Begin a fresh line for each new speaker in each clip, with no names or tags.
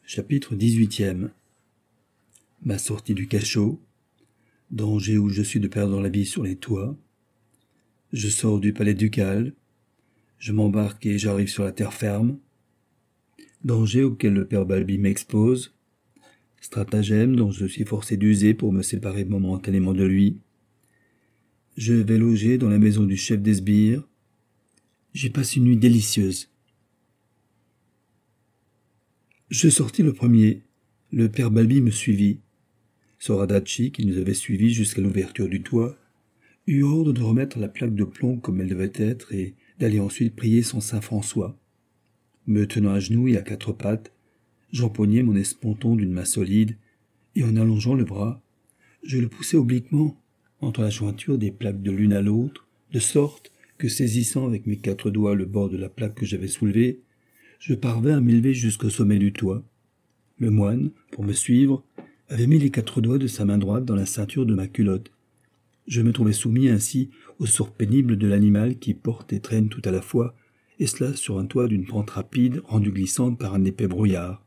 Chapitre 18. Ma sortie du cachot. Danger où je suis de perdre la vie sur les toits. Je sors du palais ducal. Je m'embarque et j'arrive sur la terre ferme. Danger auquel le père Balbi m'expose. Stratagème dont je suis forcé d'user pour me séparer momentanément de lui. Je vais loger dans la maison du chef des sbires. J'y passe une nuit délicieuse. Je sortis le premier. Le père Balbi me suivit. Soradaci, qui nous avait suivis jusqu'à l'ouverture du toit, eut ordre de remettre la plaque de plomb comme elle devait être et d'aller ensuite prier son saint François. Me tenant à genoux et à quatre pattes, j'empoignai mon esponton d'une main solide et en allongeant le bras, je le poussai obliquement entre la jointure des plaques de l'une à l'autre, de sorte que, saisissant avec mes quatre doigts le bord de la plaque que j'avais soulevée, je parvins à m'élever jusqu'au sommet du toit. Le moine, pour me suivre, avait mis les quatre doigts de sa main droite dans la ceinture de ma culotte. Je me trouvais soumis ainsi au sort pénible de l'animal qui porte et traîne tout à la fois, et cela sur un toit d'une pente rapide rendue glissante par un épais brouillard.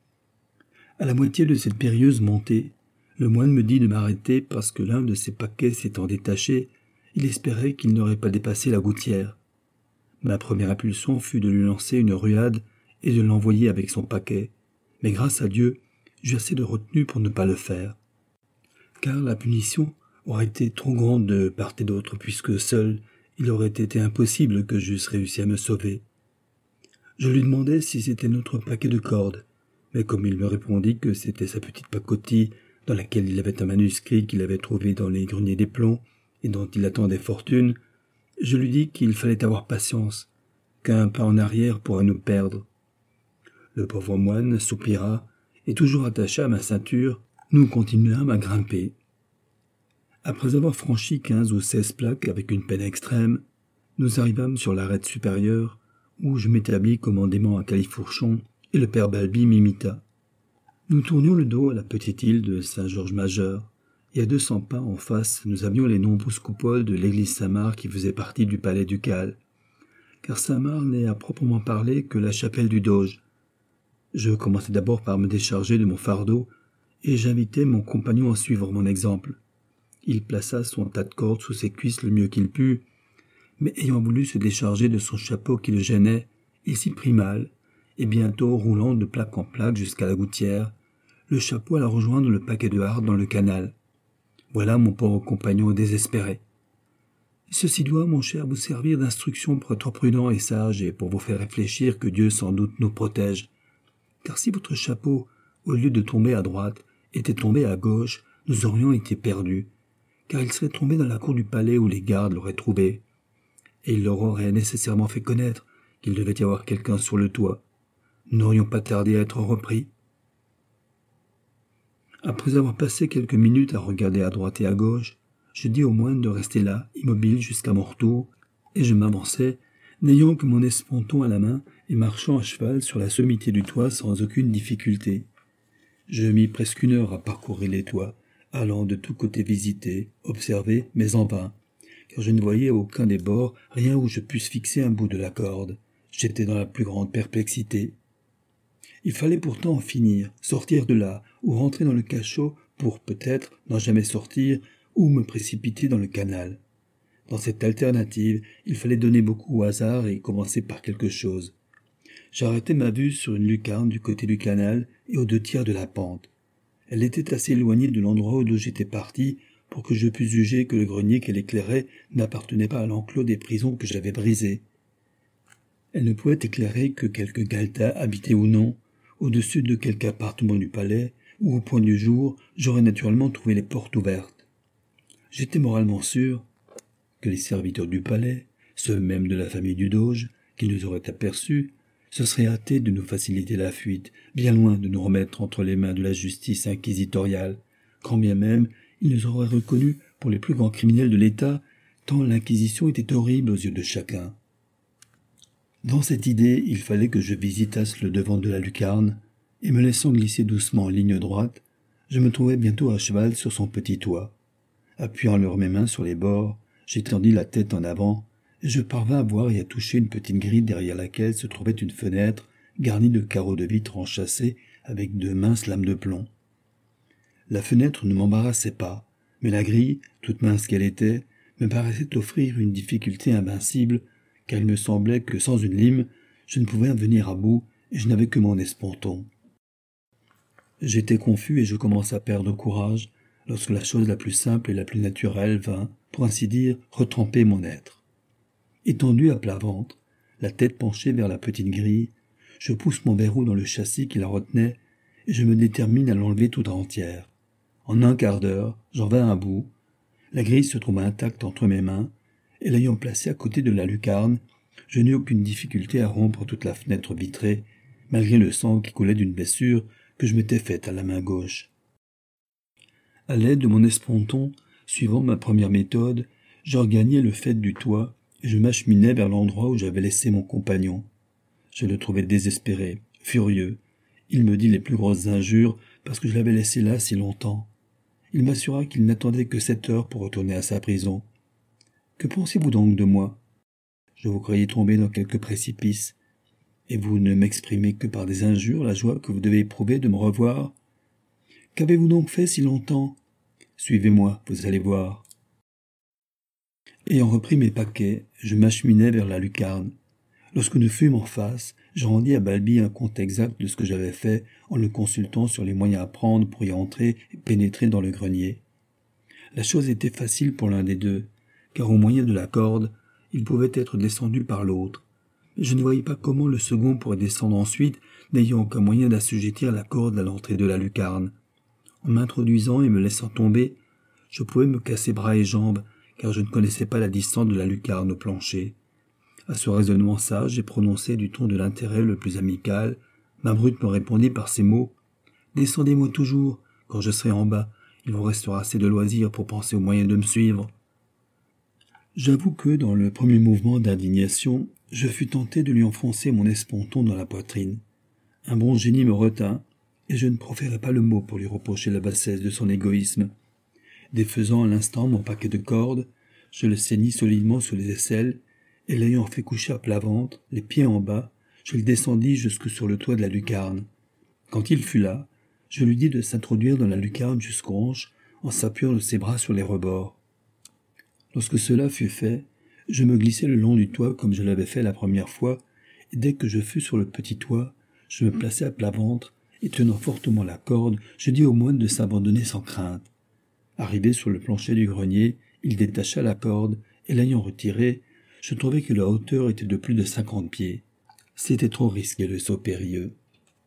À la moitié de cette périlleuse montée, le moine me dit de m'arrêter parce que l'un de ses paquets s'étant détaché, il espérait qu'il n'aurait pas dépassé la gouttière. Ma première impulsion fut de lui lancer une ruade et de l'envoyer avec son paquet, mais grâce à Dieu, j'eus assez de retenue pour ne pas le faire. Car la punition aurait été trop grande de part et d'autre, puisque seul, il aurait été impossible que j'eusse réussi à me sauver. Je lui demandai si c'était notre paquet de cordes, mais comme il me répondit que c'était sa petite pacotille dans laquelle il avait un manuscrit qu'il avait trouvé dans les greniers des plombs et dont il attendait fortune, je lui dis qu'il fallait avoir patience, qu'un pas en arrière pourrait nous perdre. Le pauvre moine soupira, et toujours attaché à ma ceinture, nous continuâmes à grimper. Après avoir franchi 15 ou 16 plaques avec une peine extrême, nous arrivâmes sur l'arête supérieure, où je m'établis commandément à califourchon, et le père Balbi m'imita. Nous tournions le dos à la petite île de Saint-Georges-Majeur, et à 200 pas en face, nous avions les nombreuses coupoles de l'église Saint-Marc qui faisait partie du palais ducal, car Saint-Marc n'est à proprement parler que la chapelle du doge. Je commençai d'abord par me décharger de mon fardeau, et j'invitai mon compagnon à suivre mon exemple. Il plaça son tas de cordes sous ses cuisses le mieux qu'il put, mais ayant voulu se décharger de son chapeau qui le gênait, il s'y prit mal, et bientôt, roulant de plaque en plaque jusqu'à la gouttière, le chapeau alla rejoindre le paquet de hardes dans le canal. Voilà mon pauvre compagnon désespéré. Ceci doit, mon cher, vous servir d'instruction pour être prudent et sage et pour vous faire réfléchir que Dieu sans doute nous protège. Car si votre chapeau, au lieu de tomber à droite, était tombé à gauche, nous aurions été perdus, car il serait tombé dans la cour du palais où les gardes l'auraient trouvé, et il leur aurait nécessairement fait connaître qu'il devait y avoir quelqu'un sur le toit. Nous n'aurions pas tardé à être repris. Après avoir passé quelques minutes à regarder à droite et à gauche, je dis au moine de rester là, immobile jusqu'à mon retour, et je m'avançai, n'ayant que mon esponton à la main et marchant à cheval sur la sommité du toit sans aucune difficulté. Je mis presque 1 heure à parcourir les toits, allant de tous côtés visiter, observer, mais en vain, car je ne voyais à aucun des bords rien où je pusse fixer un bout de la corde. J'étais dans la plus grande perplexité. Il fallait pourtant en finir, sortir de là, ou rentrer dans le cachot pour, peut-être, n'en jamais sortir, ou me précipiter dans le canal. Dans cette alternative, il fallait donner beaucoup au hasard et commencer par quelque chose. J'arrêtai ma vue sur une lucarne du côté du canal et aux 2 tiers de la pente. Elle était assez éloignée de l'endroit d'où j'étais parti pour que je pusse juger que le grenier qu'elle éclairait n'appartenait pas à l'enclos des prisons que j'avais brisées. Elle ne pouvait éclairer que quelque galetas habité ou non, au-dessus de quelque appartement du palais, où au point du jour, j'aurais naturellement trouvé les portes ouvertes. J'étais moralement sûr que les serviteurs du palais, ceux même de la famille du doge, qui nous auraient aperçus, se seraient hâtés de nous faciliter la fuite, bien loin de nous remettre entre les mains de la justice inquisitoriale, quand bien même ils nous auraient reconnus pour les plus grands criminels de l'État, tant l'inquisition était horrible aux yeux de chacun. Dans cette idée, il fallait que je visitasse le devant de la lucarne, et me laissant glisser doucement en ligne droite, je me trouvai bientôt à cheval sur son petit toit. Appuyant alors mes mains sur les bords, j'étendis la tête en avant, et je parvins à voir et à toucher une petite grille derrière laquelle se trouvait une fenêtre garni de carreaux de vitre enchâssés avec de minces lames de plomb. La fenêtre ne m'embarrassait pas, mais la grille, toute mince qu'elle était, me paraissait offrir une difficulté invincible, car il me semblait que sans une lime, je ne pouvais en venir à bout et je n'avais que mon esponton. J'étais confus et je commençais à perdre courage lorsque la chose la plus simple et la plus naturelle vint, pour ainsi dire, retremper mon être. Étendu à plat ventre, la tête penchée vers la petite grille, je pousse mon verrou dans le châssis qui la retenait et je me détermine à l'enlever toute entière. En un quart d'heure, j'en vins à bout. La grille se trouva intacte entre mes mains, et l'ayant placée à côté de la lucarne, je n'eus aucune difficulté à rompre toute la fenêtre vitrée, malgré le sang qui coulait d'une blessure que je m'étais faite à la main gauche. À l'aide de mon esponton, suivant ma première méthode, je regagnai le faîte du toit et je m'acheminai vers l'endroit où j'avais laissé mon compagnon. Je le trouvai désespéré, furieux. Il me dit les plus grosses injures parce que je l'avais laissé là si longtemps. Il m'assura qu'il n'attendait que 7 heures pour retourner à sa prison. « Que pensez-vous donc de moi ? Je vous croyais tomber dans quelque précipice, et vous ne m'exprimez que par des injures la joie que vous devez éprouver de me revoir. Qu'avez-vous donc fait si longtemps ? Suivez-moi, vous allez voir. » Ayant repris mes paquets, je m'acheminai vers la lucarne. Lorsque nous fûmes en face, je rendis à Balbi un compte exact de ce que j'avais fait en le consultant sur les moyens à prendre pour y entrer et pénétrer dans le grenier. La chose était facile pour l'un des deux, car au moyen de la corde, il pouvait être descendu par l'autre. Mais je ne voyais pas comment le second pourrait descendre ensuite, n'ayant aucun moyen d'assujettir la corde à l'entrée de la lucarne. En m'introduisant et me laissant tomber, je pouvais me casser bras et jambes, car je ne connaissais pas la distance de la lucarne au plancher. À ce raisonnement sage, j'ai prononcé du ton de l'intérêt le plus amical. Ma brute me répondit par ces mots. « Descendez-moi toujours, quand je serai en bas, il vous restera assez de loisirs pour penser au moyen de me suivre. » J'avoue que, dans le premier mouvement d'indignation, je fus tenté de lui enfoncer mon esponton dans la poitrine. Un bon génie me retint, et je ne proférai pas le mot pour lui reprocher la bassesse de son égoïsme. Défaisant à l'instant mon paquet de cordes, je le ceignis solidement sous les aisselles, et l'ayant fait coucher à plat ventre, les pieds en bas, je le descendis jusque sur le toit de la lucarne. Quand il fut là, je lui dis de s'introduire dans la lucarne jusqu'aux hanches en s'appuyant de ses bras sur les rebords. Lorsque cela fut fait, je me glissai le long du toit comme je l'avais fait la première fois, et dès que je fus sur le petit toit, je me plaçai à plat ventre, et tenant fortement la corde, je dis au moine de s'abandonner sans crainte. Arrivé sur le plancher du grenier, il détacha la corde, et l'ayant retirée, je trouvai que la hauteur était de plus de 50 pieds. C'était trop risqué le saut périlleux.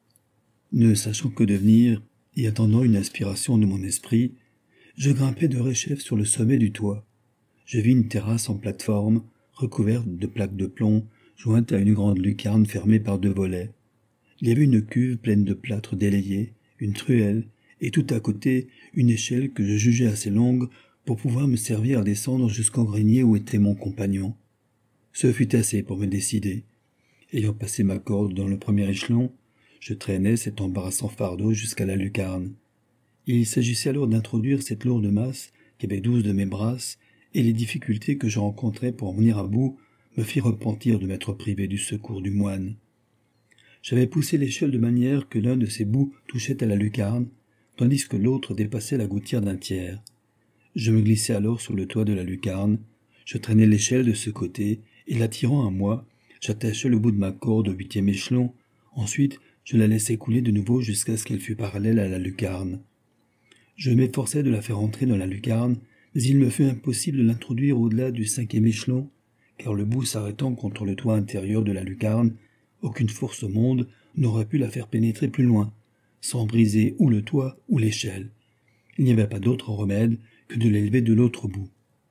Ne sachant que devenir, et attendant une inspiration de mon esprit, je grimpai de rechef sur le sommet du toit. Je vis une terrasse en plate-forme, recouverte de plaques de plomb, jointe à une grande lucarne fermée par 2 volets. Il y avait une cuve pleine de plâtre délayé, une truelle, et tout à côté, une échelle que je jugeais assez longue pour pouvoir me servir à descendre jusqu'au grenier où était mon compagnon. Ce fut assez pour me décider. Ayant passé ma corde dans le premier échelon, je traînai cet embarrassant fardeau jusqu'à la lucarne. Il s'agissait alors d'introduire cette lourde masse qui avait 12 de mes brasses, et les difficultés que je rencontrais pour en venir à bout me firent repentir de m'être privé du secours du moine. J'avais poussé l'échelle de manière que l'un de ses bouts touchait à la lucarne, tandis que l'autre dépassait la gouttière d'un tiers. Je me glissai alors sur le toit de la lucarne, je traînai l'échelle de ce côté, et l'attirant à moi, j'attachai le bout de ma corde au 8e échelon, ensuite je la laissai couler de nouveau jusqu'à ce qu'elle fût parallèle à la lucarne. Je m'efforçai de la faire entrer dans la lucarne, mais il me fut impossible de l'introduire au-delà du 5e échelon, car le bout s'arrêtant contre le toit intérieur de la lucarne, aucune force au monde n'aurait pu la faire pénétrer plus loin, sans briser ou le toit ou l'échelle. Il n'y avait pas d'autre remède que de l'élever de l'autre bout.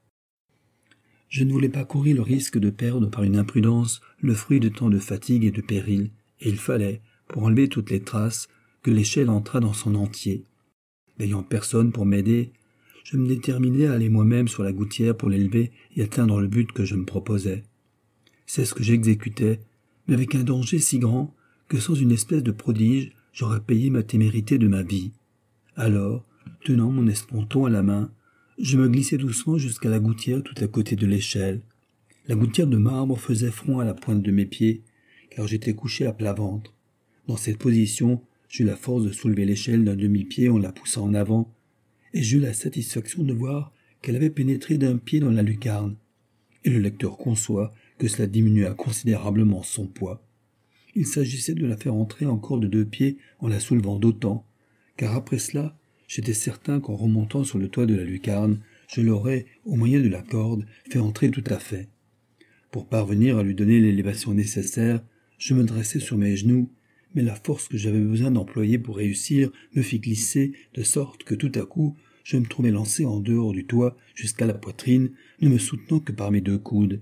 Je ne voulais pas courir le risque de perdre par une imprudence le fruit de tant de fatigue et de péril, et il fallait, pour enlever toutes les traces, que l'échelle entrât dans son entier. N'ayant personne pour m'aider, je me déterminai à aller moi-même sur la gouttière pour l'élever et atteindre le but que je me proposais. C'est ce que j'exécutais, mais avec un danger si grand que sans une espèce de prodige, j'aurais payé ma témérité de ma vie. Alors, tenant mon esponton à la main, je me glissai doucement jusqu'à la gouttière tout à côté de l'échelle. La gouttière de marbre faisait front à la pointe de mes pieds, car j'étais couché à plat ventre. Dans cette position, j'eus la force de soulever l'échelle d'un demi-pied en la poussant en avant, et j'eus la satisfaction de voir qu'elle avait pénétré d'un pied dans la lucarne. Et le lecteur conçoit que cela diminua considérablement son poids. Il s'agissait de la faire entrer encore de 2 pieds en la soulevant d'autant, car après cela, j'étais certain qu'en remontant sur le toit de la lucarne, je l'aurais, au moyen de la corde, fait entrer tout à fait. Pour parvenir à lui donner l'élévation nécessaire, je me dressai sur mes genoux, mais la force que j'avais besoin d'employer pour réussir me fit glisser, de sorte que tout à coup, je me trouvai lancé en dehors du toit jusqu'à la poitrine, ne me soutenant que par mes 2 coudes.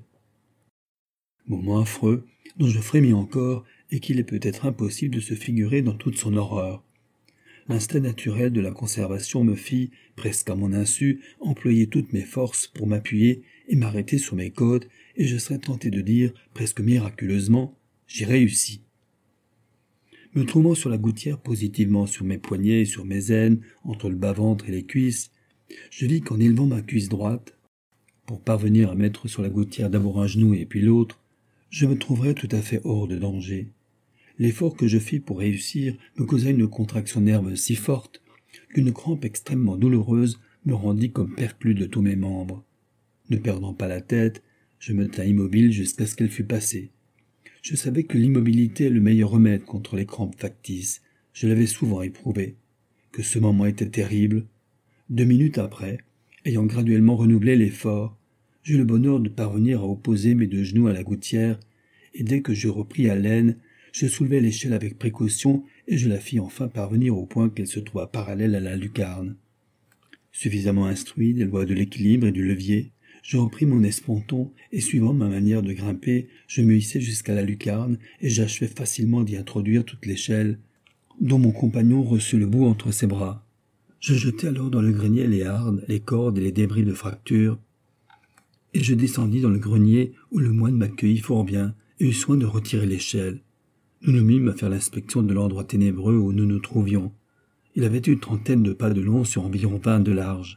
Moment affreux, dont je frémis encore, et qu'il est peut-être impossible de se figurer dans toute son horreur. L'instinct naturel de la conservation me fit, presque à mon insu, employer toutes mes forces pour m'appuyer et m'arrêter sur mes côtes, et je serais tenté de dire, presque miraculeusement, j'y réussis. Me trouvant sur la gouttière positivement sur mes poignets et sur mes aines, entre le bas-ventre et les cuisses, je vis qu'en élevant ma cuisse droite, pour parvenir à mettre sur la gouttière d'abord un genou et puis l'autre, je me trouverais tout à fait hors de danger. L'effort que je fis pour réussir me causa une contraction nerveuse si forte qu'une crampe extrêmement douloureuse me rendit comme perclus de tous mes membres. Ne perdant pas la tête, je me tins immobile jusqu'à ce qu'elle fût passée. Je savais que l'immobilité est le meilleur remède contre les crampes factices. Je l'avais souvent éprouvé. Que ce moment était terrible. 2 minutes après, ayant graduellement renouvelé l'effort, j'eus le bonheur de parvenir à opposer mes 2 genoux à la gouttière, et dès que je repris haleine, je soulevai l'échelle avec précaution et je la fis enfin parvenir au point qu'elle se trouva parallèle à la lucarne. Suffisamment instruit des lois de l'équilibre et du levier, je repris mon esponton et suivant ma manière de grimper, je me hissai jusqu'à la lucarne et j'achevai facilement d'y introduire toute l'échelle, dont mon compagnon reçut le bout entre ses bras. Je jetai alors dans le grenier les hardes, les cordes et les débris de fracture, et je descendis dans le grenier où le moine m'accueillit fort bien et eut soin de retirer l'échelle. Nous nous mîmes à faire l'inspection de l'endroit ténébreux où nous nous trouvions. Il avait une 30aine de pas de long sur environ 20 de large.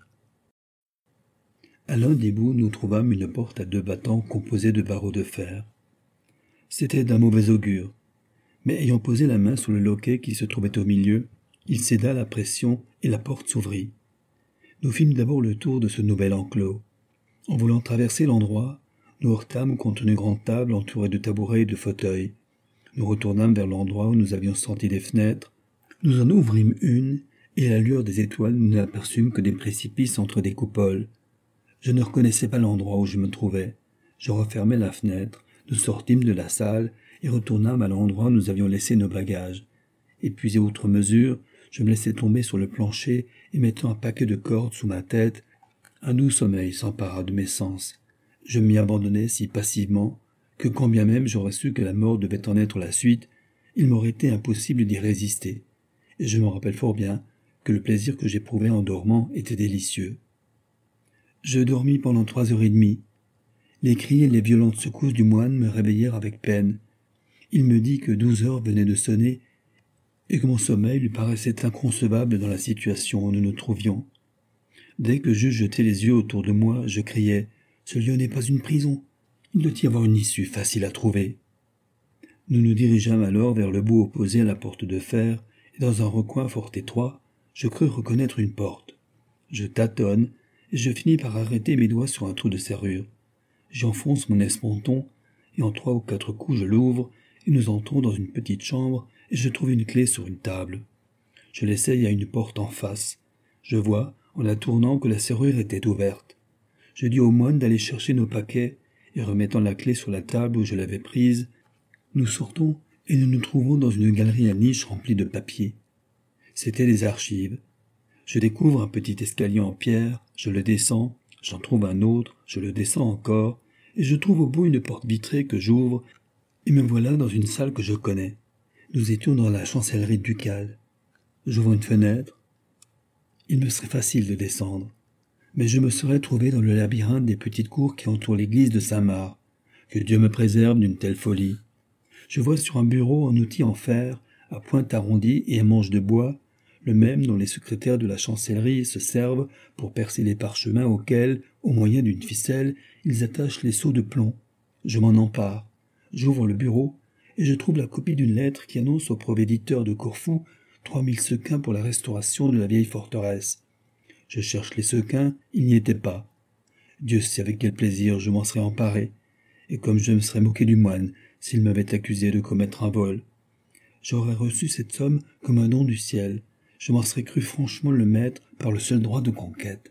À l'un des bouts, nous trouvâmes une porte à 2 battants composée de barreaux de fer. C'était d'un mauvais augure, mais ayant posé la main sur le loquet qui se trouvait au milieu, il céda à la pression et la porte s'ouvrit. Nous fîmes d'abord le tour de ce nouvel enclos. En voulant traverser l'endroit, nous heurtâmes contre une grande table entourée de tabourets et de fauteuils. Nous retournâmes vers l'endroit où nous avions senti des fenêtres. Nous en ouvrîmes une, et à la lueur des étoiles, nous n'aperçûmes que des précipices entre des coupoles. Je ne reconnaissais pas l'endroit où je me trouvais. Je refermai la fenêtre, nous sortîmes de la salle et retournâmes à l'endroit où nous avions laissé nos bagages. Épuisé outre mesure, je me laissai tomber sur le plancher et mettant un paquet de cordes sous ma tête, un doux sommeil s'empara de mes sens. Je m'y abandonnai si passivement que quand bien même j'aurais su que la mort devait en être la suite, il m'aurait été impossible d'y résister. Et je me rappelle fort bien que le plaisir que j'éprouvais en dormant était délicieux. Je dormis pendant 3h30. Les cris et les violentes secousses du moine me réveillèrent avec peine. Il me dit que 12 heures venaient de sonner et que mon sommeil lui paraissait inconcevable dans la situation où nous nous trouvions. Dès que j'eus jeté les yeux autour de moi, je criai « Ce lieu n'est pas une prison. Il doit y avoir une issue facile à trouver. » Nous nous dirigeâmes alors vers le bout opposé à la porte de fer, et dans un recoin fort étroit, je crus reconnaître une porte. Je tâtonne, et je finis par arrêter mes doigts sur un trou de serrure. J'enfonce mon esponton, et en 3 ou 4 coups je l'ouvre, et nous entrons dans une petite chambre, et je trouve une clé sur une table. Je l'essaye à une porte en face. Je vois, en la tournant, que la serrure était ouverte. Je dis au moine d'aller chercher nos paquets, et remettant la clé sur la table où je l'avais prise, nous sortons et nous nous trouvons dans une galerie à niches remplie de papiers. C'étaient des archives. Je découvre un petit escalier en pierre, je le descends, j'en trouve un autre, je le descends encore, et je trouve au bout une porte vitrée que j'ouvre, et me voilà dans une salle que je connais. Nous étions dans la chancellerie ducale. J'ouvre une fenêtre. Il me serait facile de descendre, mais je me serais trouvé dans le labyrinthe des petites cours qui entourent l'église de Saint-Marc. Que Dieu me préserve d'une telle folie. Je vois sur un bureau un outil en fer, à pointe arrondie et à manche de bois, le même dont les secrétaires de la chancellerie se servent pour percer les parchemins auxquels, au moyen d'une ficelle, ils attachent les seaux de plomb. Je m'en empare. J'ouvre le bureau, et je trouve la copie d'une lettre qui annonce au provéditeur de Corfou 3000 sequins pour la restauration de la vieille forteresse. Je cherche les sequins, il n'y était pas. Dieu sait avec quel plaisir je m'en serais emparé, et comme je me serais moqué du moine s'il m'avait accusé de commettre un vol. J'aurais reçu cette somme comme un don du ciel. Je m'en serais cru franchement le maître par le seul droit de conquête.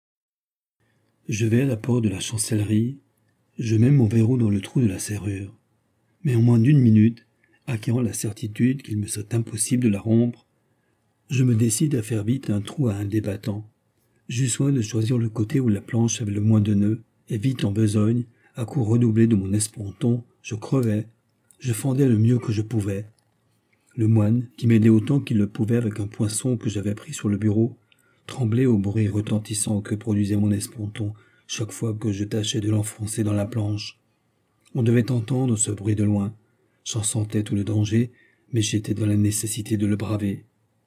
Je vais à la porte de la chancellerie, je mets mon verrou dans le trou de la serrure. Mais en moins d'1 minute, acquérant la certitude qu'il me serait impossible de la rompre, je me décide à faire vite un trou à un débattant. J'eus soin de choisir le côté où la planche avait le moins de nœuds, et vite en besogne, à coups redoublés de mon esponton, je crevais, je fendais le mieux que je pouvais. Le moine, qui m'aidait autant qu'il le pouvait avec un poinçon que j'avais pris sur le bureau, tremblait au bruit retentissant que produisait mon esponton chaque fois que je tâchais de l'enfoncer dans la planche. On devait entendre ce bruit de loin. J'en sentais tout le danger, mais j'étais dans la nécessité de le braver.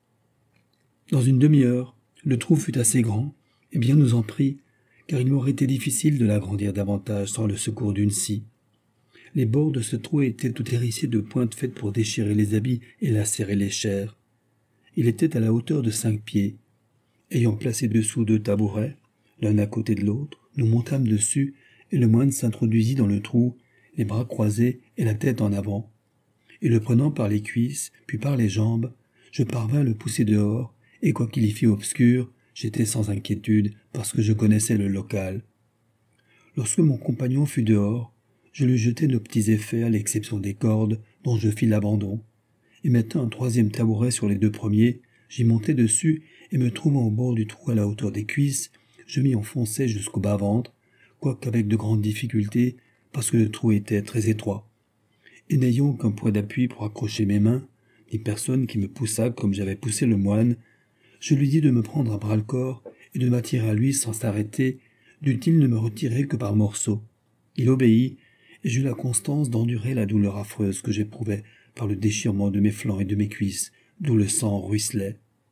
Dans une demi-heure, le trou fut assez grand, et bien nous en prit, car il m'aurait été difficile de l'agrandir davantage sans le secours d'une scie. Les bords de ce trou étaient tout hérissés de pointes faites pour déchirer les habits et lacérer les chairs. Il était à la hauteur de 5 pieds. Ayant placé dessous 2 tabourets, l'un à côté de l'autre, nous montâmes dessus, et le moine s'introduisit dans le trou, les bras croisés et la tête en avant. Et le prenant par les cuisses, puis par les jambes, je parvins à le pousser dehors, et quoiqu'il y fît obscur, j'étais sans inquiétude, parce que je connaissais le local. Lorsque mon compagnon fut dehors, je lui jetai nos petits effets à l'exception des cordes, dont je fis l'abandon, et mettant un 3e tabouret sur les 2 premiers, j'y montai dessus, et me trouvant au bord du trou à la hauteur des cuisses, je m'y enfonçai jusqu'au bas-ventre, quoiqu'avec de grandes difficultés, parce que le trou était très étroit. Et n'ayant aucun point d'appui pour accrocher mes mains, ni personne qui me poussât comme j'avais poussé le moine, je lui dis de me prendre à bras-le-corps et de m'attirer à lui sans s'arrêter, dût-il ne me retirer que par morceaux. Il obéit, et j'eus la constance d'endurer la douleur affreuse que j'éprouvais par le déchirement de mes flancs et de mes cuisses, d'où le sang ruisselait.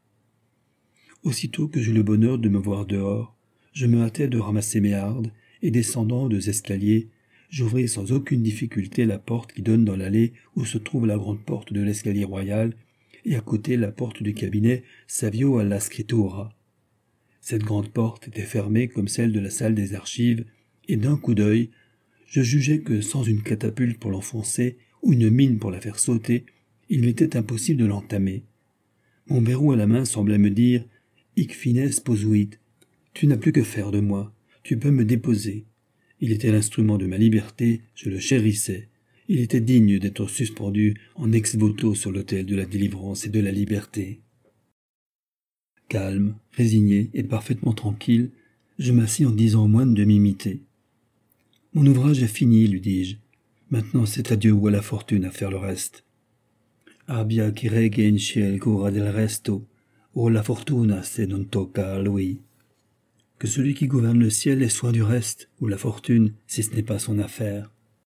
Aussitôt que j'eus le bonheur de me voir dehors, je me hâtai de ramasser mes hardes, et descendant 2 escaliers, j'ouvris sans aucune difficulté la porte qui donne dans l'allée où se trouve la grande porte de l'escalier royal, et à côté la porte du cabinet Savio alla Scrittura. Cette grande porte était fermée comme celle de la salle des archives, et d'un coup d'œil, je jugeai que sans une catapulte pour l'enfoncer, ou une mine pour la faire sauter, il m'était impossible de l'entamer. Mon verrou à la main semblait me dire « Hic fines posuit » « Tu n'as plus que faire de moi, tu peux me déposer. » Il était l'instrument de ma liberté, je le chérissais. Il était digne d'être suspendu en ex-voto sur l'autel de la délivrance et de la liberté. Calme, résigné et parfaitement tranquille, je m'assis en disant au moine de m'imiter. « Mon ouvrage est fini, lui dis-je. Maintenant c'est à Dieu ou à la fortune à faire le reste. » Abbia chi regge in ciel cura del resto, o la fortuna se non tocca a lui. Que celui qui gouverne le ciel ait soin du reste, ou la fortune, si ce n'est pas son affaire.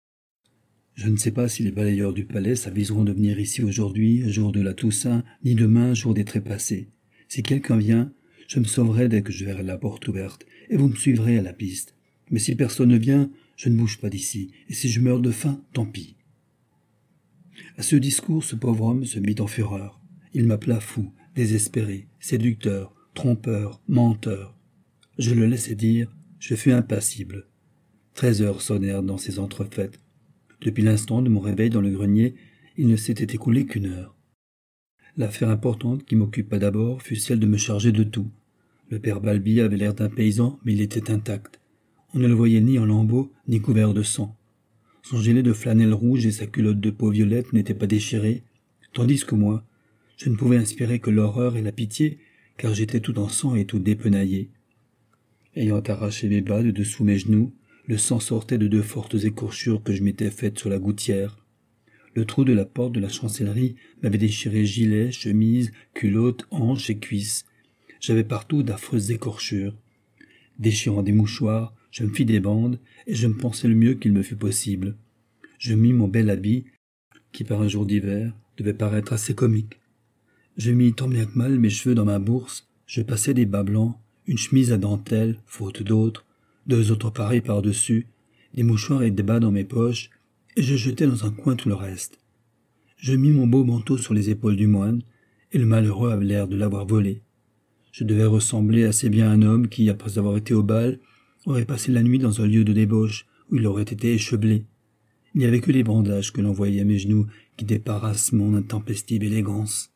Je ne sais pas si les balayeurs du palais s'aviseront de venir ici aujourd'hui, jour de la Toussaint, ni demain, jour des trépassés. Si quelqu'un vient, je me sauverai dès que je verrai la porte ouverte, et vous me suivrez à la piste. Mais si personne ne vient, je ne bouge pas d'ici, et si je meurs de faim, tant pis. À ce discours, ce pauvre homme se mit en fureur. Il m'appela fou, désespéré, séducteur, trompeur, menteur. Je le laissai dire, je fus impassible. 13 heures sonnèrent dans ces entrefaites. Depuis l'instant de mon réveil dans le grenier, il ne s'était écoulé qu'1 heure. L'affaire importante qui m'occupa d'abord fut celle de me charger de tout. Le père Balbi avait l'air d'un paysan, mais il était intact. On ne le voyait ni en lambeaux, ni couvert de sang. Son gilet de flanelle rouge et sa culotte de peau violette n'étaient pas déchirés, tandis que moi, je ne pouvais inspirer que l'horreur et la pitié, car j'étais tout en sang et tout dépenaillé. Ayant arraché mes bas de dessous mes genoux, le sang sortait de 2 fortes écorchures que je m'étais faites sur la gouttière. Le trou de la porte de la chancellerie m'avait déchiré gilet, chemise, culotte, hanches et cuisses. J'avais partout d'affreuses écorchures. Déchirant des mouchoirs, je me fis des bandes, et je me pensais le mieux qu'il me fut possible. Je mis mon bel habit, qui par un jour d'hiver devait paraître assez comique. Je mis tant bien que mal mes cheveux dans ma bourse, je passai des bas blancs, une chemise à dentelle, faute d'autres, 2 autres pareils par-dessus, des mouchoirs et des bas dans mes poches, et je jetai dans un coin tout le reste. Je mis mon beau manteau sur les épaules du moine, et le malheureux avait l'air de l'avoir volé. Je devais ressembler assez bien à un homme qui, après avoir été au bal, aurait passé la nuit dans un lieu de débauche où il aurait été échevelé. Il n'y avait que les bandages que l'on voyait à mes genoux qui débarrassent mon intempestive élégance.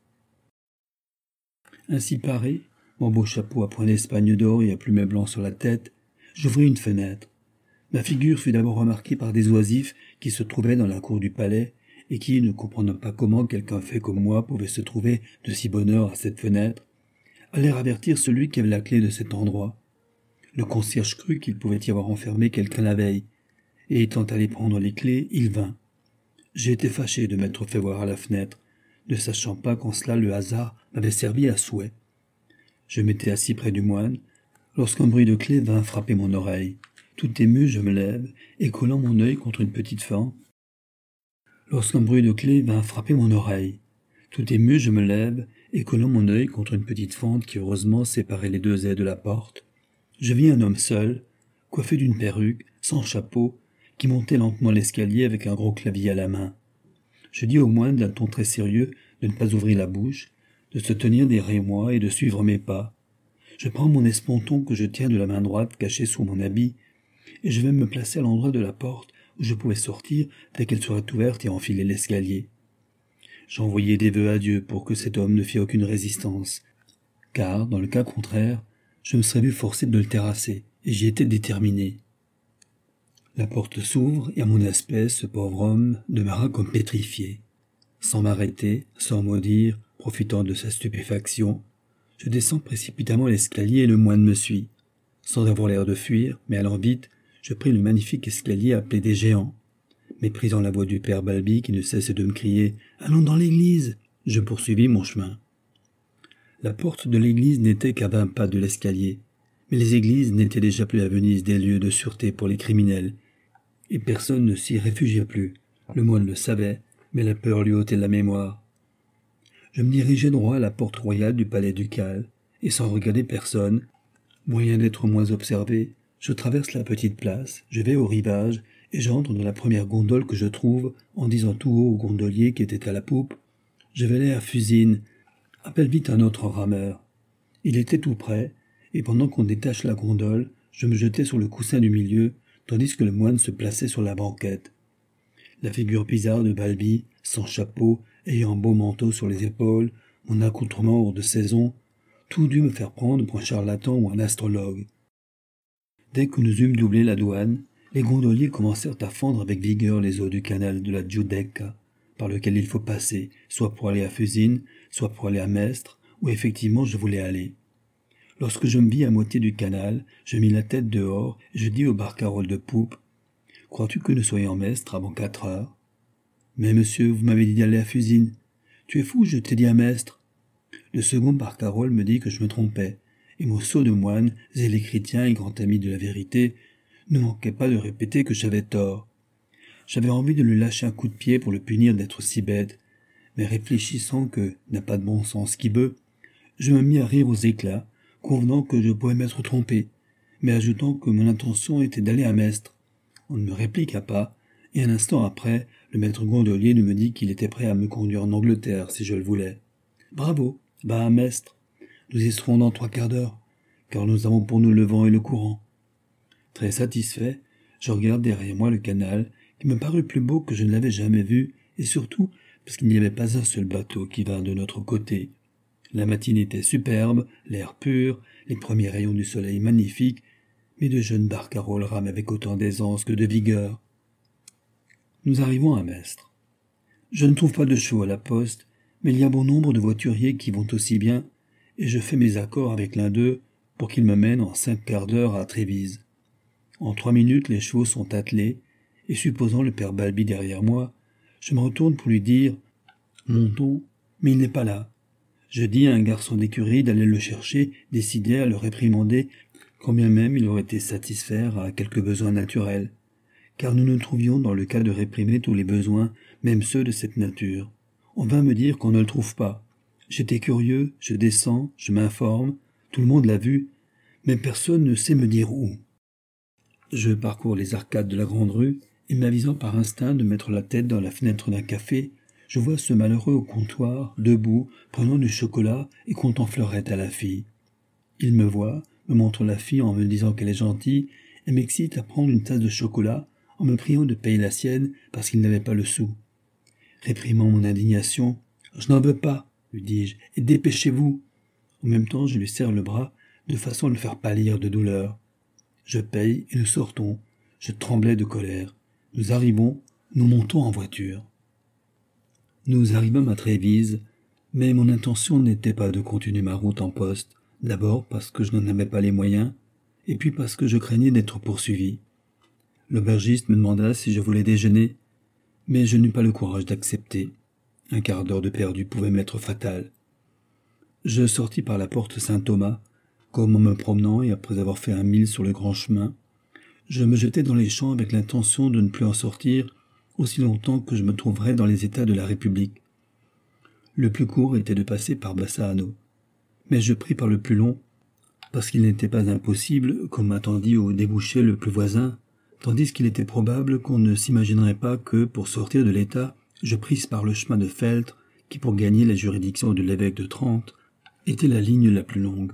Ainsi paré, mon beau chapeau à point d'Espagne d'or et à plumet blanc sur la tête, j'ouvris une fenêtre. Ma figure fut d'abord remarquée par des oisifs qui se trouvaient dans la cour du palais et qui, ne comprenant pas comment quelqu'un fait comme moi pouvait se trouver de si bonne heure à cette fenêtre, allèrent avertir celui qui avait la clé de cet endroit. Le concierge crut qu'il pouvait y avoir enfermé quelqu'un la veille, et étant allé prendre les clés, il vint. J'ai été fâché de m'être fait voir à la fenêtre, ne sachant pas qu'en cela le hasard m'avait servi à souhait. Je m'étais assis près du moine, lorsqu'un bruit de clé vint frapper mon oreille. Tout ému, je me lève, et collant mon œil contre une petite fente. Lorsqu'un bruit de clé vint frapper mon oreille. Tout ému, je me lève, et collant mon œil contre une petite fente qui heureusement séparait les deux ais de la porte, je vis un homme seul, coiffé d'une perruque, sans chapeau, qui montait lentement l'escalier avec un gros clavier à la main. Je dis au moine d'un ton très sérieux de ne pas ouvrir la bouche, de se tenir derrière moi et de suivre mes pas. Je prends mon esponton que je tiens de la main droite caché sous mon habit, et je vais me placer à l'endroit de la porte où je pouvais sortir dès qu'elle serait ouverte et enfiler l'escalier. J'envoyai des vœux à Dieu pour que cet homme ne fît aucune résistance, car, dans le cas contraire, je me serais vu forcé de le terrasser, et j'y étais déterminé. La porte s'ouvre, et à mon aspect, ce pauvre homme demeura comme pétrifié. Sans m'arrêter, sans mot dire, profitant de sa stupéfaction, je descends précipitamment l'escalier et le moine me suit. Sans avoir l'air de fuir, mais allant vite, je pris le magnifique escalier appelé des géants. Méprisant la voix du père Balbi qui ne cessait de me crier « Allons dans l'église !» je poursuivis mon chemin. La porte de l'église n'était qu'à 20 pas de l'escalier, mais les églises n'étaient déjà plus à Venise des lieux de sûreté pour les criminels, et personne ne s'y réfugiait plus. Le moine le savait, mais la peur lui ôtait la mémoire. Je me dirigeai droit à la porte royale du palais ducal, et sans regarder personne, moyen d'être moins observé, je traverse la petite place, je vais au rivage, et j'entre dans la première gondole que je trouve, en disant tout haut au gondolier qui était à la poupe « Je vais aller à Fusine, appelle vite un autre rameur. » Il était tout près, et pendant qu'on détache la gondole, je me jetai sur le coussin du milieu, tandis que le moine se plaçait sur la banquette. La figure bizarre de Balbi, sans chapeau, ayant un beau manteau sur les épaules, mon accoutrement hors de saison, tout dut me faire prendre pour un charlatan ou un astrologue. Dès que nous eûmes doublé la douane, les gondoliers commencèrent à fendre avec vigueur les eaux du canal de la Giudecca, par lequel il faut passer, soit pour aller à Fusine, soit pour aller à Mestre, où effectivement je voulais aller. Lorsque je me vis à moitié du canal, je mis la tête dehors et je dis au barcarolle de poupe « Crois-tu que nous soyons en Mestre avant 4 heures ?»« Mais monsieur, vous m'avez dit d'aller à Fusine. »« Tu es fou, je t'ai dit à Mestre. » Le second barcarolle me dit que je me trompais, et mon sot de moine, zélé chrétien et grand ami de la vérité, ne manquait pas de répéter que j'avais tort. J'avais envie de lui lâcher un coup de pied pour le punir d'être si bête, mais réfléchissant que n'a pas de bon sens qui veut, je me mis à rire aux éclats, convenant que je pouvais m'être trompé, mais ajoutant que mon intention était d'aller à Mestre. On ne me répliqua pas, et un instant après, le maître gondolier me dit qu'il était prêt à me conduire en Angleterre si je le voulais. Bravo, va à Mestre. Nous y serons dans 3 quarts d'heure, car nous avons pour nous le vent et le courant. Très satisfait, je regarde derrière moi le canal, qui me parut plus beau que je ne l'avais jamais vu, et surtout parce qu'il n'y avait pas un seul bateau qui vint de notre côté. La matinée était superbe, l'air pur, les premiers rayons du soleil magnifiques, mais de jeunes barcaroles rament avec autant d'aisance que de vigueur. Nous arrivons à Mestre. Je ne trouve pas de chevaux à la poste, mais il y a bon nombre de voituriers qui vont aussi bien, et je fais mes accords avec l'un d'eux pour qu'il me mène en 5 quarts d'heure à Trévise. En 3 minutes, les chevaux sont attelés, et supposant le père Balbi derrière moi, je me retourne pour lui dire « Montons », mais il n'est pas là. Je dis à un garçon d'écurie d'aller le chercher, décidé à le réprimander, quand bien même il aurait été satisfaire à quelques besoins naturels, car nous nous trouvions dans le cas de réprimer tous les besoins, même ceux de cette nature. On vint me dire qu'on ne le trouve pas. J'étais curieux, je descends, je m'informe, tout le monde l'a vu, mais personne ne sait me dire où. Je parcours les arcades de la grande rue, et m'avisant par instinct de mettre la tête dans la fenêtre d'un café, je vois ce malheureux au comptoir, debout, prenant du chocolat et comptant fleurette à la fille. Il me voit, me montre la fille en me disant qu'elle est gentille, et m'excite à prendre une tasse de chocolat en me priant de payer la sienne parce qu'il n'avait pas le sou. Réprimant mon indignation, « Je n'en veux pas, lui dis-je, et dépêchez-vous. » En même temps, je lui serre le bras, de façon à le faire pâlir de douleur. Je paye et nous sortons. Je tremblais de colère. Nous arrivons, nous montons en voiture. Nous arrivâmes à Trévise, mais mon intention n'était pas de continuer ma route en poste, d'abord parce que je n'en avais pas les moyens, et puis parce que je craignais d'être poursuivi. L'aubergiste me demanda si je voulais déjeuner, mais je n'eus pas le courage d'accepter. Un quart d'heure de perdu pouvait m'être fatal. Je sortis par la porte Saint-Thomas, comme en me promenant et après avoir fait 1 mille sur le grand chemin. Je me jetai dans les champs avec l'intention de ne plus en sortir aussi longtemps que je me trouverais dans les États de la République. Le plus court était de passer par Bassano, mais je pris par le plus long, parce qu'il n'était pas impossible qu'on m'attendît au débouché le plus voisin, tandis qu'il était probable qu'on ne s'imaginerait pas que, pour sortir de l'État, je prisse par le chemin de Feltre, qui, pour gagner la juridiction de l'évêque de Trente, était la ligne la plus longue.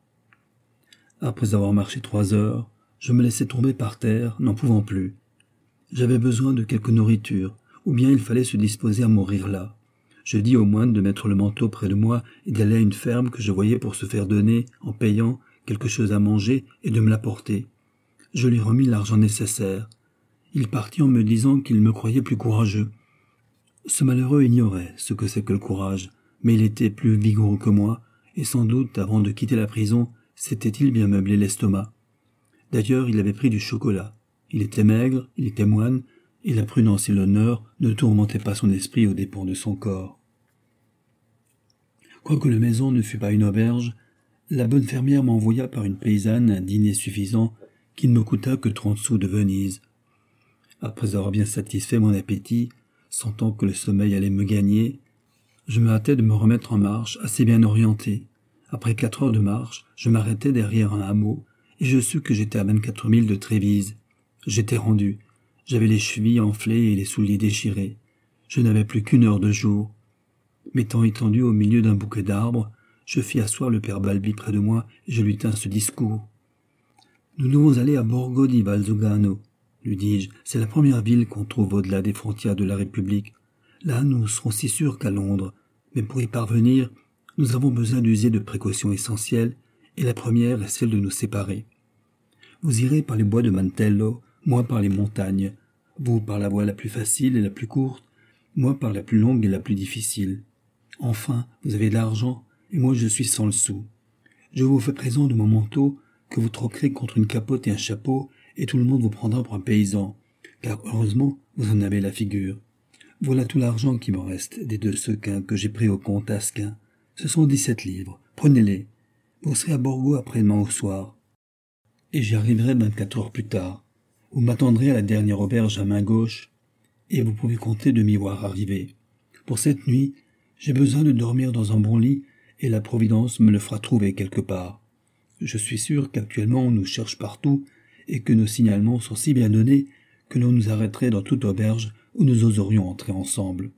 Après avoir marché 3 heures, je me laissai tomber par terre, n'en pouvant plus. J'avais besoin de quelque nourriture, ou bien il fallait se disposer à mourir là. Je dis au moine de mettre le manteau près de moi et d'aller à une ferme que je voyais pour se faire donner, en payant, quelque chose à manger et de me l'apporter. Je lui remis l'argent nécessaire. Il partit en me disant qu'il me croyait plus courageux. Ce malheureux ignorait ce que c'est que le courage, mais il était plus vigoureux que moi, et sans doute, avant de quitter la prison, s'était-il bien meublé l'estomac. D'ailleurs, il avait pris du chocolat. Il était maigre, il était moine, et la prudence et l'honneur ne tourmentaient pas son esprit aux dépens de son corps. Quoique la maison ne fût pas une auberge, la bonne fermière m'envoya par une paysanne un dîner suffisant qui ne me coûta que 30 sous de Venise. Après avoir bien satisfait mon appétit, sentant que le sommeil allait me gagner, je me hâtai de me remettre en marche, assez bien orienté. Après 4 heures de marche, je m'arrêtai derrière un hameau, et je sus que j'étais à 24 milles de Trévise. J'étais rendu. J'avais les chevilles enflées et les souliers déchirés. Je n'avais plus qu'1 heure de jour. M'étant étendu au milieu d'un bouquet d'arbres, je fis asseoir le père Balbi près de moi et je lui tins ce discours. « Nous devons aller à Borgo di Valsugano, lui dis-je. C'est la première ville qu'on trouve au-delà des frontières de la République. Là, nous serons si sûrs qu'à Londres. Mais pour y parvenir, nous avons besoin d'user de précautions essentielles, et la première est celle de nous séparer. Vous irez par les bois de Mantello, moi par les montagnes, vous par la voie la plus facile et la plus courte, moi par la plus longue et la plus difficile. Enfin, vous avez de l'argent, et moi je suis sans le sou. Je vous fais présent de mon manteau, que vous troquerez contre une capote et un chapeau, et tout le monde vous prendra pour un paysan, car heureusement, vous en avez la figure. Voilà tout l'argent qui me reste des 2 sequins que j'ai pris au compte Asquin. Ce sont 17 livres. Prenez-les. Vous serez à Borgo après-demain au soir. Et j'y arriverai 24 heures plus tard. Vous m'attendrez à la dernière auberge à main gauche, et vous pouvez compter de m'y voir arriver. Pour cette nuit, j'ai besoin de dormir dans un bon lit, et la Providence me le fera trouver quelque part. Je suis sûr qu'actuellement on nous cherche partout, et que nos signalements sont si bien donnés que l'on nous arrêterait dans toute auberge où nous oserions entrer ensemble.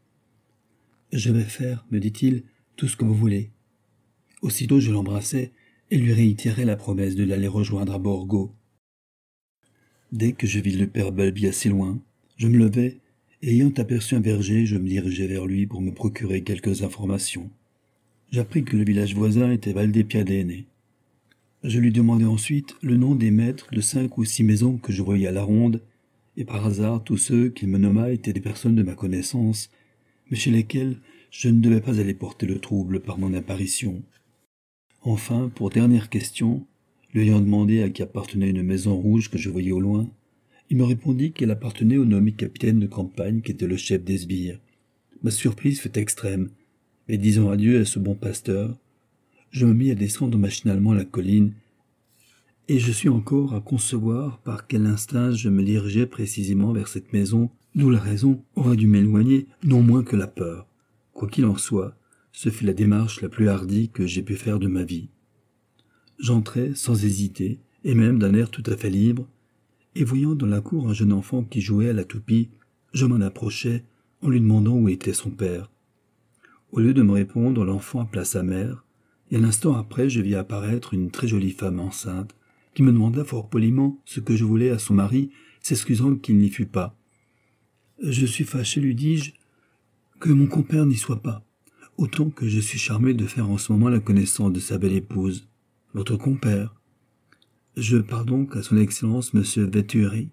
« Je vais faire, me dit-il, tout ce que vous voulez. » Aussitôt je l'embrassai et lui réitérai la promesse de l'aller rejoindre à Borgo. Dès que je vis le père Balbi assez loin, je me levai, et ayant aperçu un verger, je me dirigeai vers lui pour me procurer quelques informations. J'appris que le village voisin était Valdepiadene. Je lui demandai ensuite le nom des maîtres de 5 ou 6 maisons que je voyais à la ronde, et par hasard tous ceux qu'il me nomma étaient des personnes de ma connaissance, mais chez lesquelles je ne devais pas aller porter le trouble par mon apparition. Enfin, pour dernière question, lui ayant demandé à qui appartenait une maison rouge que je voyais au loin, il me répondit qu'elle appartenait au nommé capitaine de campagne qui était le chef des sbires. Ma surprise fut extrême, mais disant adieu à ce bon pasteur, je me mis à descendre machinalement la colline, et je suis encore à concevoir par quel instinct je me dirigeais précisément vers cette maison, d'où la raison aurait dû m'éloigner non moins que la peur. Quoi qu'il en soit, ce fut la démarche la plus hardie que j'ai pu faire de ma vie. J'entrai sans hésiter, et même d'un air tout à fait libre, et voyant dans la cour un jeune enfant qui jouait à la toupie, je m'en approchai en lui demandant où était son père. Au lieu de me répondre, l'enfant appela sa mère, et un instant après, je vis apparaître une très jolie femme enceinte, qui me demanda fort poliment ce que je voulais à son mari, s'excusant qu'il n'y fût pas. « Je suis fâché, lui dis-je, que mon compère n'y soit pas, autant que je suis charmé de faire en ce moment la connaissance de sa belle épouse, votre compère. Je pars donc à son excellence, monsieur Veturi.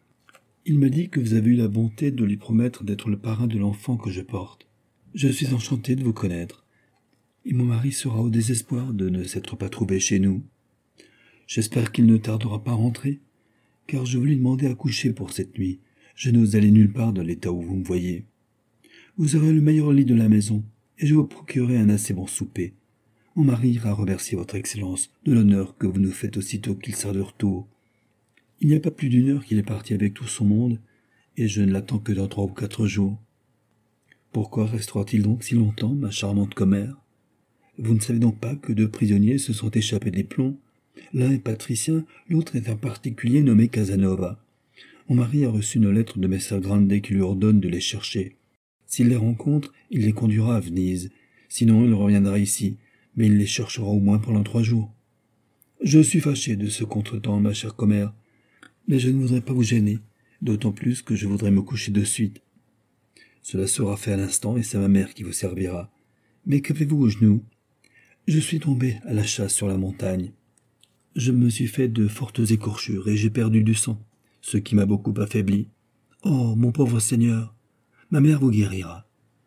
Il me dit que vous avez eu la bonté de lui promettre d'être le parrain de l'enfant que je porte. Je suis enchanté de vous connaître, et mon mari sera au désespoir de ne s'être pas trouvé chez nous. J'espère qu'il ne tardera pas à rentrer, car je veux lui demander à coucher pour cette nuit. Je n'ose aller nulle part dans l'état où vous me voyez. Vous aurez le meilleur lit de la maison, et je vous procurerai un assez bon souper. Mon mari ira remercier votre excellence de l'honneur que vous nous faites aussitôt qu'il sera de retour. Il n'y a pas plus d'une heure qu'il est parti avec tout son monde, et je ne l'attends que dans 3 ou 4 jours. Pourquoi restera-t-il donc si longtemps, ma charmante commère? Vous ne savez donc pas que 2 prisonniers se sont échappés des plombs? L'un est patricien, l'autre est un particulier nommé Casanova. Mon mari a reçu une lettre de Messer Grande qui lui ordonne de les chercher. S'il les rencontre, il les conduira à Venise. Sinon, il reviendra ici, mais il les cherchera au moins pendant 3 jours. Je suis fâché de ce contretemps, ma chère commère, mais je ne voudrais pas vous gêner, d'autant plus que je voudrais me coucher de suite. Cela sera fait à l'instant et c'est ma mère qui vous servira. Mais qu'avez-vous aux genoux? Je suis tombé à la chasse sur la montagne. Je me suis fait de fortes écorchures et j'ai perdu du sang, ce qui m'a beaucoup affaibli. Oh, mon pauvre Seigneur, ma mère vous guérira.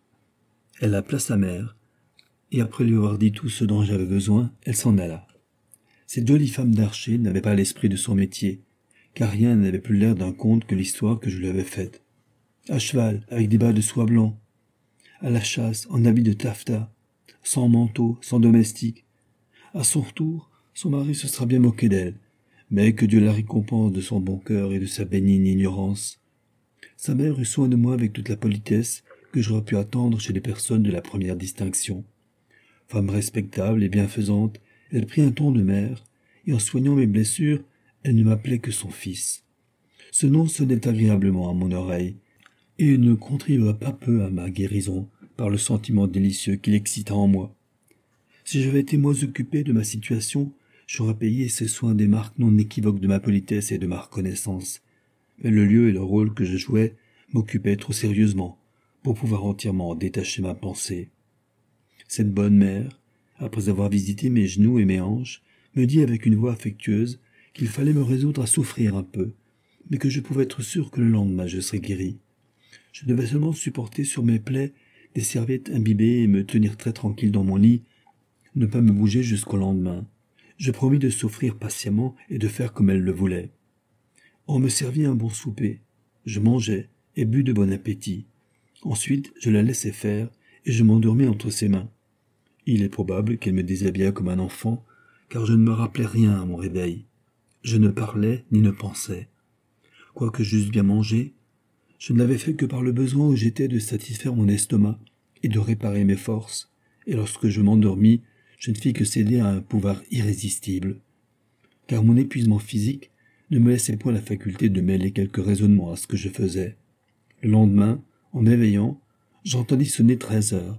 Elle appela sa mère, et après lui avoir dit tout ce dont j'avais besoin, elle s'en alla. Cette jolie femme d'archer n'avait pas l'esprit de son métier, car rien n'avait plus l'air d'un conte que l'histoire que je lui avais faite. À cheval, avec des bas de soie blanc, à la chasse, en habit de taffetas, sans manteau, sans domestique. À son retour, son mari se sera bien moqué d'elle, mais que Dieu la récompense de son bon cœur et de sa bénigne ignorance. Sa mère eut soin de moi avec toute la politesse que j'aurais pu attendre chez les personnes de la première distinction. Femme respectable et bienfaisante, elle prit un ton de mère, et en soignant mes blessures, elle ne m'appelait que son fils. Ce nom sonnait agréablement à mon oreille, et ne contribua pas peu à ma guérison par le sentiment délicieux qu'il excita en moi. Si j'avais été moins occupé de ma situation, j'aurais payé ces soins des marques non équivoques de ma politesse et de ma reconnaissance. Mais le lieu et le rôle que je jouais m'occupaient trop sérieusement pour pouvoir entièrement détacher ma pensée. Cette bonne mère, après avoir visité mes genoux et mes hanches, me dit avec une voix affectueuse qu'il fallait me résoudre à souffrir un peu, mais que je pouvais être sûr que le lendemain je serais guéri. Je devais seulement supporter sur mes plaies des serviettes imbibées et me tenir très tranquille dans mon lit, ne pas me bouger jusqu'au lendemain. Je promis de souffrir patiemment et de faire comme elle le voulait. On me servit un bon souper. Je mangeai et bus de bon appétit. Ensuite, je la laissai faire et je m'endormis entre ses mains. Il est probable qu'elle me déshabilla comme un enfant, car je ne me rappelais rien à mon réveil. Je ne parlais ni ne pensais. Quoique j'eusse bien mangé, je ne l'avais fait que par le besoin où j'étais de satisfaire mon estomac et de réparer mes forces, et lorsque je m'endormis, je ne fis que céder à un pouvoir irrésistible, car mon épuisement physique ne me laissait point la faculté de mêler quelque raisonnement à ce que je faisais. Le lendemain, en m'éveillant, j'entendis sonner 13 heures.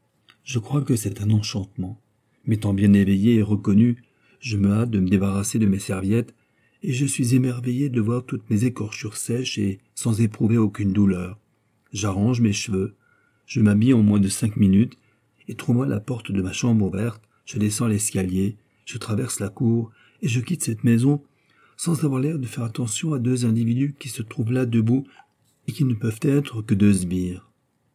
Je crois que c'est un enchantement. M'étant bien éveillé et reconnu, je me hâte de me débarrasser de mes serviettes, et je suis émerveillé de voir toutes mes écorchures sèches et sans éprouver aucune douleur. J'arrange mes cheveux, je m'habille en moins de 5 minutes, et trouvant la porte de ma chambre ouverte, je descends l'escalier, je traverse la cour, et je quitte cette maison sans avoir l'air de faire attention à 2 individus qui se trouvent là debout et qui ne peuvent être que 2 sbires.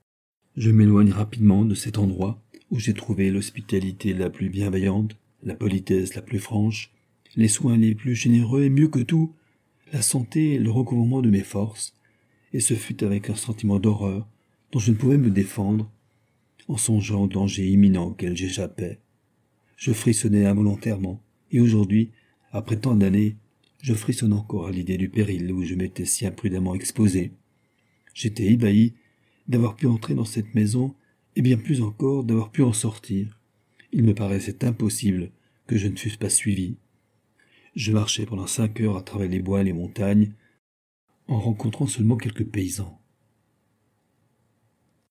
Je m'éloigne rapidement de cet endroit où j'ai trouvé l'hospitalité la plus bienveillante, la politesse la plus franche, les soins les plus généreux et mieux que tout, la santé et le recouvrement de mes forces, et ce fut avec un sentiment d'horreur dont je ne pouvais me défendre, en songeant au danger imminent auquel j'échappais. Je frissonnais involontairement, et aujourd'hui, après tant d'années, je frissonne encore à l'idée du péril où je m'étais si imprudemment exposé. J'étais ébahi d'avoir pu entrer dans cette maison, et bien plus encore d'avoir pu en sortir. Il me paraissait impossible que je ne fusse pas suivi. Je marchai pendant 5 heures à travers les bois et les montagnes, en rencontrant seulement quelques paysans.